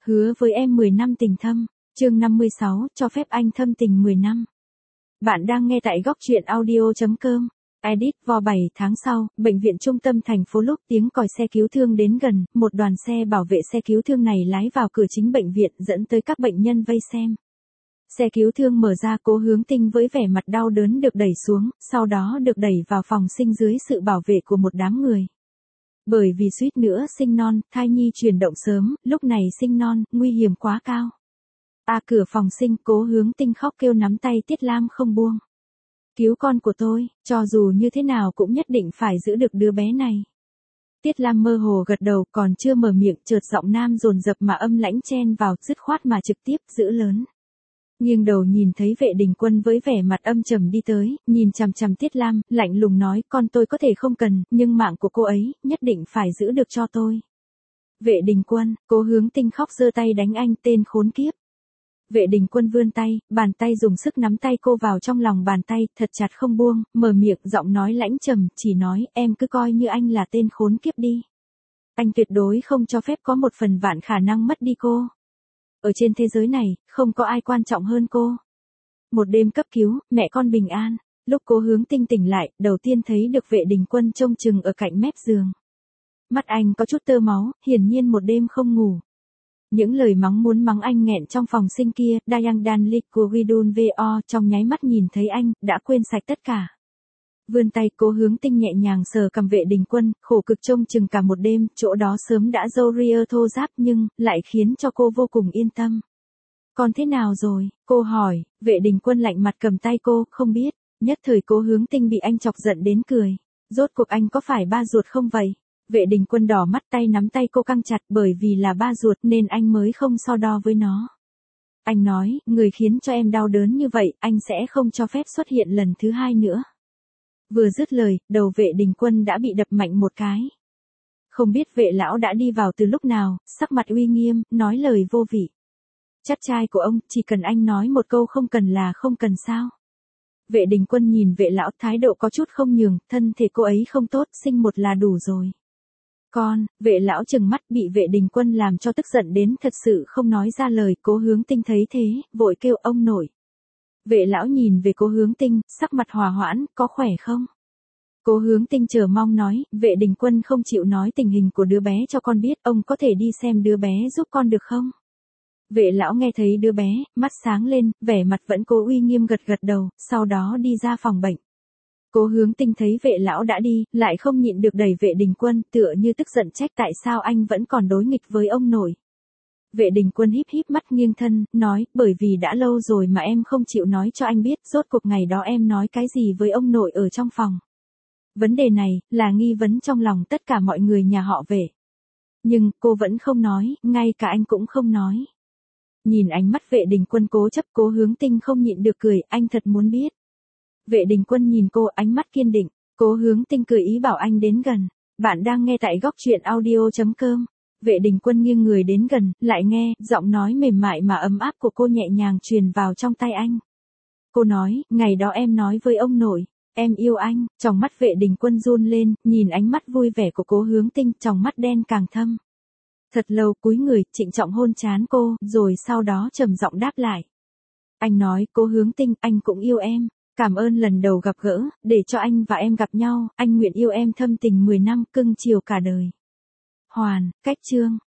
Hứa với em 10 năm tình thâm, chương 56, cho phép anh thâm tình 10 năm. Bạn đang nghe tại góc truyện audio.com. Edit vào 7 tháng sau, bệnh viện trung tâm thành phố lúc tiếng còi xe cứu thương đến gần, một đoàn xe bảo vệ xe cứu thương này lái vào cửa chính bệnh viện dẫn tới các bệnh nhân vây xem. Xe cứu thương mở ra, Cố Hướng Tinh với vẻ mặt đau đớn được đẩy xuống, sau đó được đẩy vào phòng sinh dưới sự bảo vệ của một đám người. Bởi vì suýt nữa sinh non, thai nhi chuyển động sớm, lúc này sinh non, nguy hiểm quá cao. Cửa phòng sinh, Cố Hướng Tinh khóc kêu nắm tay Tiết Lam không buông. Cứu con của tôi, cho dù như thế nào cũng nhất định phải giữ được đứa bé này. Tiết Lam mơ hồ gật đầu, còn chưa mở miệng chợt giọng nam dồn dập mà âm lãnh chen vào, dứt khoát mà trực tiếp giữ lớn. Nghiêng đầu nhìn thấy Vệ Đình Quân với vẻ mặt âm trầm đi tới, nhìn chằm chằm Tiết Lam, lạnh lùng nói, con tôi có thể không cần, nhưng mạng của cô ấy, nhất định phải giữ được cho tôi. Vệ Đình Quân, Cố Hướng Tinh khóc giơ tay đánh anh, tên khốn kiếp. Vệ Đình Quân vươn tay, bàn tay dùng sức nắm tay cô vào trong lòng bàn tay, thật chặt không buông, mở miệng, giọng nói lãnh trầm, chỉ nói, em cứ coi như anh là tên khốn kiếp đi. Anh tuyệt đối không cho phép có một phần vạn khả năng mất đi cô. Ở trên thế giới này, không có ai quan trọng hơn cô. Một đêm cấp cứu, mẹ con bình an. Lúc Cố Hướng Tinh tỉnh lại, đầu tiên thấy được Vệ Đình Quân trông chừng ở cạnh mép giường. Mắt anh có chút tơ máu, hiển nhiên một đêm không ngủ. Những lời muốn mắng anh nghẹn trong phòng sinh kia, Dayang Dan Likuridun Vo, trong nháy mắt nhìn thấy anh, đã quên sạch tất cả. Vươn tay, Cố Hướng Tinh nhẹ nhàng sờ cầm Vệ Đình Quân, khổ cực trông chừng cả một đêm, chỗ đó sớm đã râu ria thô ráp nhưng, lại khiến cho cô vô cùng yên tâm. Còn thế nào rồi, cô hỏi, Vệ Đình Quân lạnh mặt cầm tay cô, không biết, nhất thời Cố Hướng Tinh bị anh chọc giận đến cười. Rốt cuộc anh có phải ba ruột không vậy? Vệ Đình Quân đỏ mắt, tay nắm tay cô căng chặt, bởi vì là ba ruột nên anh mới không so đo với nó. Anh nói, người khiến cho em đau đớn như vậy, anh sẽ không cho phép xuất hiện lần thứ hai nữa. Vừa dứt lời, đầu Vệ Đình Quân đã bị đập mạnh một cái. Không biết Vệ lão đã đi vào từ lúc nào, sắc mặt uy nghiêm, nói lời vô vị. Chắc trai của ông, chỉ cần anh nói một câu không cần là không cần sao. Vệ Đình Quân nhìn Vệ lão, thái độ có chút không nhường, thân thể cô ấy không tốt, sinh một là đủ rồi. Con, Vệ lão trừng mắt, bị Vệ Đình Quân làm cho tức giận đến thật sự không nói ra lời. Cố Hướng Tinh thấy thế, vội kêu ông nội. Vệ lão nhìn về Cố Hướng Tinh, sắc mặt hòa hoãn, có khỏe không? Cố Hướng Tinh chờ mong nói, Vệ Đình Quân không chịu nói tình hình của đứa bé cho con biết, ông có thể đi xem đứa bé giúp con được không? Vệ lão nghe thấy đứa bé, mắt sáng lên, vẻ mặt vẫn cố uy nghiêm gật gật đầu, sau đó đi ra phòng bệnh. Cố Hướng Tinh thấy Vệ lão đã đi, lại không nhịn được đẩy Vệ Đình Quân, tựa như tức giận trách tại sao anh vẫn còn đối nghịch với ông nội. Vệ Đình Quân híp híp mắt nghiêng thân, nói, bởi vì đã lâu rồi mà em không chịu nói cho anh biết, rốt cuộc ngày đó em nói cái gì với ông nội ở trong phòng. Vấn đề này, là nghi vấn trong lòng tất cả mọi người nhà họ Vệ. Nhưng, cô vẫn không nói, ngay cả anh cũng không nói. Nhìn ánh mắt Vệ Đình Quân cố chấp, Cố Hướng Tinh không nhịn được cười, anh thật muốn biết. Vệ Đình Quân nhìn cô, ánh mắt kiên định. Cố Hướng Tinh cười ý bảo anh đến gần. Bạn đang nghe tại góc truyện audio.com. Vệ Đình Quân nghiêng người đến gần, lại nghe, giọng nói mềm mại mà ấm áp của cô nhẹ nhàng truyền vào trong tai anh. Cô nói, ngày đó em nói với ông nội, em yêu anh, trong mắt Vệ Đình Quân run lên, nhìn ánh mắt vui vẻ của Cố Hướng Tinh, trong mắt đen càng thâm. Thật lâu cúi người, trịnh trọng hôn trán cô, rồi sau đó trầm giọng đáp lại. Anh nói, Cố Hướng Tinh, anh cũng yêu em. Cảm ơn lần đầu gặp gỡ, để cho anh và em gặp nhau, anh nguyện yêu em thâm tình 10 năm, cưng chiều cả đời. Hoàn, cách chương.